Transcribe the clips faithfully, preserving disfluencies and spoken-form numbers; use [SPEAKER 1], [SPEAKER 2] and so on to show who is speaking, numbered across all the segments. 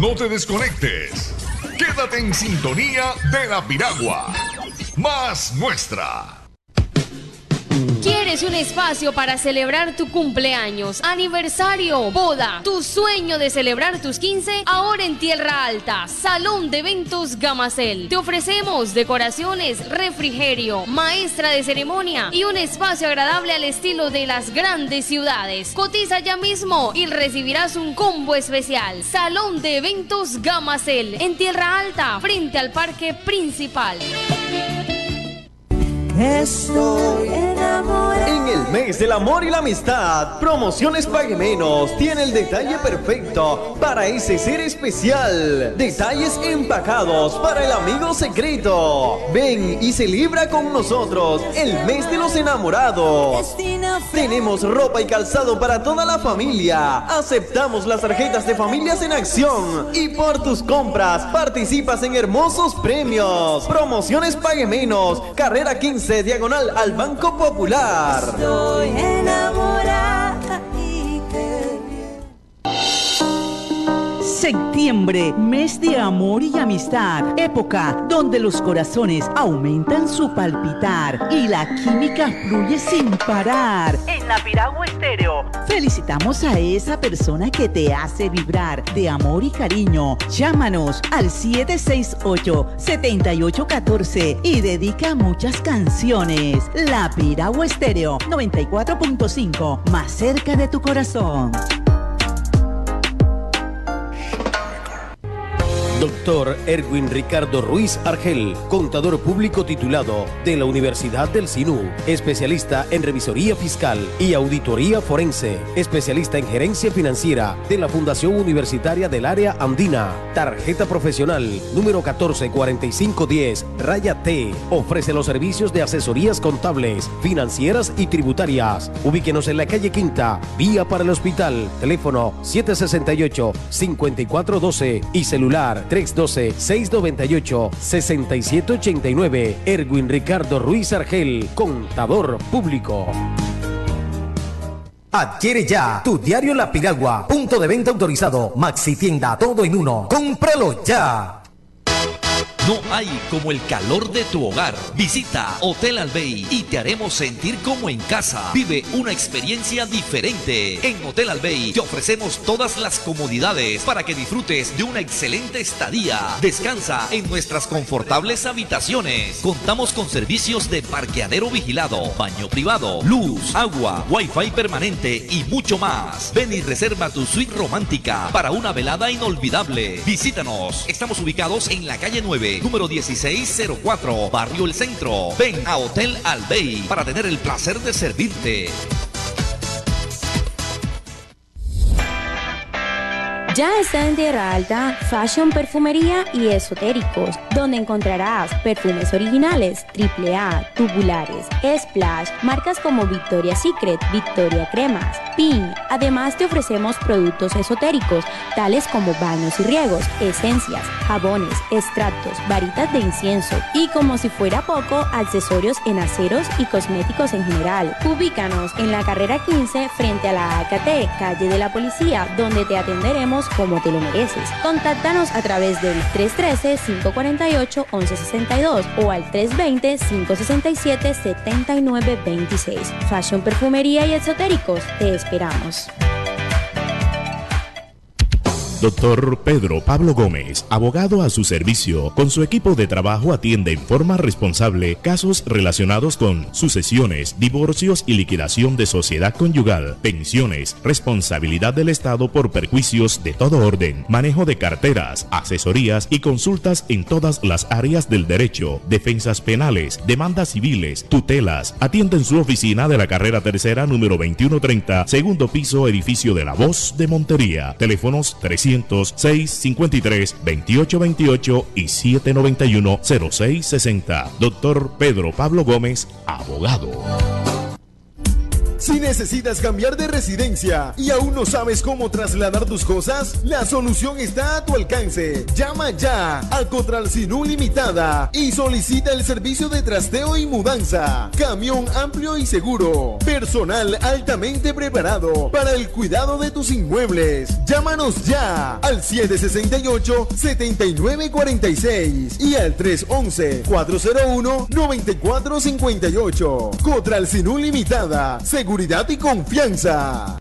[SPEAKER 1] No te desconectes. Quédate en sintonía de La Piragua. Más nuestra.
[SPEAKER 2] ¿Quieres un espacio para celebrar tu cumpleaños, aniversario, boda, tu sueño de celebrar tus quince? Ahora en Tierra Alta, Salón de Eventos Gamacel. Te ofrecemos decoraciones, refrigerio, maestra de ceremonia y un espacio agradable al estilo de las grandes ciudades. Cotiza ya mismo y recibirás un combo especial. Salón de Eventos Gamacel en Tierra Alta, frente al Parque Principal.
[SPEAKER 3] Estoy enamorado. En el mes del amor y la amistad, Promociones Pague Menos tiene el detalle perfecto para ese ser especial. Detalles empacados para el amigo secreto. Ven y celebra con nosotros el mes de los enamorados. Tenemos ropa y calzado para toda la familia. Aceptamos las tarjetas de Familias en Acción. Y por tus compras participas en hermosos premios. Promociones Pague Menos, carrera quince, diagonal al Banco Popular.
[SPEAKER 4] Estoy enamorada y qué bien.
[SPEAKER 5] Septiembre, mes de amor y amistad, época donde los corazones aumentan su palpitar y la química fluye sin parar. En La Piragua Estéreo, felicitamos a esa persona que te hace vibrar de amor y cariño. Llámanos al siete seis ocho, siete ocho uno cuatro y dedica muchas canciones. La Piragua Estéreo noventa y cuatro punto cinco, más cerca de tu corazón.
[SPEAKER 6] Doctor Erwin Ricardo Ruiz Argel, contador público titulado de la Universidad del Sinú, especialista en revisoría fiscal y auditoría forense, especialista en gerencia financiera de la Fundación Universitaria del Área Andina. Tarjeta profesional número catorce cuarenta y cinco diez, raya T. Ofrece los servicios de asesorías contables, financieras y tributarias. Ubíquenos en la calle Quinta, vía para el hospital. Teléfono siete seis ocho, cinco cuatro uno dos y celular tres uno dos, seis nueve ocho, seis siete ocho nueve. Erwin Ricardo Ruiz Argel, contador público.
[SPEAKER 7] Adquiere ya tu diario La Piragua, punto de venta autorizado, Maxi Tienda, todo en uno. ¡Cómpralo ya!
[SPEAKER 8] No hay como el calor de tu hogar. Visita Hotel Albey y te haremos sentir como en casa. Vive una experiencia diferente. En Hotel Albey te ofrecemos todas las comodidades para que disfrutes de una excelente estadía. Descansa en nuestras confortables habitaciones. Contamos con servicios de parqueadero vigilado, baño privado, luz, agua, wifi permanente y mucho más. Ven y reserva tu suite romántica para una velada inolvidable. Visítanos. Estamos ubicados en la calle nueve, número dieciséis cero cuatro, Barrio El Centro. Ven a Hotel Albey para tener el placer de servirte.
[SPEAKER 9] Ya está en Tierra Alta Fashion Perfumería y Esotéricos, donde encontrarás perfumes originales, triple A, tubulares, Splash, marcas como Victoria's Secret, Victoria Cremas, Pink. Además te ofrecemos productos esotéricos, tales como baños y riegos, esencias, jabones, extractos, varitas de incienso y, como si fuera poco, accesorios en aceros y cosméticos en general. Ubícanos en la carrera quince frente a la A K T, calle de la Policía, donde te atenderemos como te lo mereces. Contáctanos a través del tres uno tres, cinco cuatro ocho, once sesenta y dos o al tres dos cero, cinco seis siete, siete nueve dos seis. Fashion Perfumería y Exotéricos, te esperamos.
[SPEAKER 10] Doctor Pedro Pablo Gómez, abogado a su servicio. Con su equipo de trabajo atiende en forma responsable casos relacionados con sucesiones, divorcios y liquidación de sociedad conyugal, pensiones, responsabilidad del Estado por perjuicios de todo orden, manejo de carteras, asesorías y consultas en todas las áreas del derecho, defensas penales, demandas civiles, tutelas. Atiende en su oficina de la carrera tercera número veintiuno treinta, segundo piso, edificio de La Voz de Montería. Teléfonos trescientos seis cincuenta y tres, veintiocho veintiocho y siete noventa y uno, cero seis sesenta. Doctor Pedro Pablo Gómez, abogado.
[SPEAKER 11] Si necesitas cambiar de residencia y aún no sabes cómo trasladar tus cosas, la solución está a tu alcance. Llama ya a Cotralcinú Limitada y solicita el servicio de trasteo y mudanza. Camión amplio y seguro. Personal altamente preparado para el cuidado de tus inmuebles. Llámanos ya al siete seis ocho, siete nueve cuatro seis y al tres once, cuatro cero uno, nueve cuatro cinco ocho. Cotralcinú Limitada. Seguridad y confianza.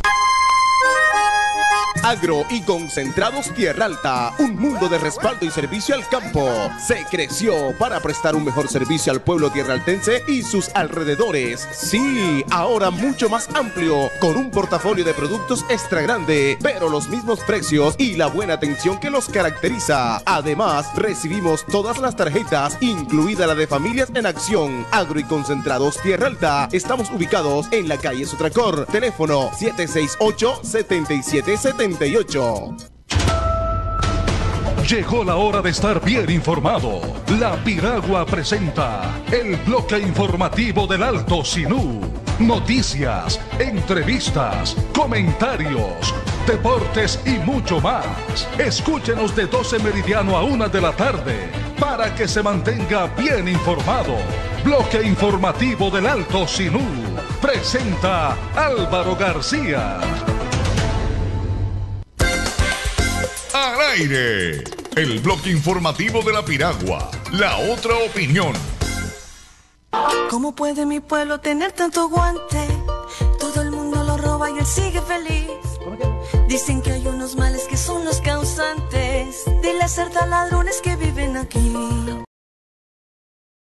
[SPEAKER 12] Agro y Concentrados Tierra Alta, un mundo de respaldo y servicio al campo. Se creció para prestar un mejor servicio al pueblo tierraltense y sus alrededores. Sí, ahora mucho más amplio, con un portafolio de productos extra grande, pero los mismos precios y la buena atención que los caracteriza. Además, recibimos todas las tarjetas, incluida la de Familias en Acción. Agro y Concentrados Tierra Alta. Estamos ubicados en la calle Sotracor. Teléfono siete seis ocho, siete siete siete ocho.
[SPEAKER 13] Llegó la hora de estar bien informado. La Piragua presenta el bloque informativo del Alto Sinú. Noticias, entrevistas, comentarios, deportes y mucho más. Escúchenos de doce meridiano a una de la tarde para que se mantenga bien informado. Bloque informativo del Alto Sinú. Presenta Álvaro García.
[SPEAKER 1] Al aire, el bloque informativo de la Piragua, la otra opinión.
[SPEAKER 4] ¿Cómo puede mi pueblo tener tanto guante? Todo el mundo lo roba y él sigue feliz. Dicen que hay unos males que son los causantes de las cerdas ladrones que viven aquí.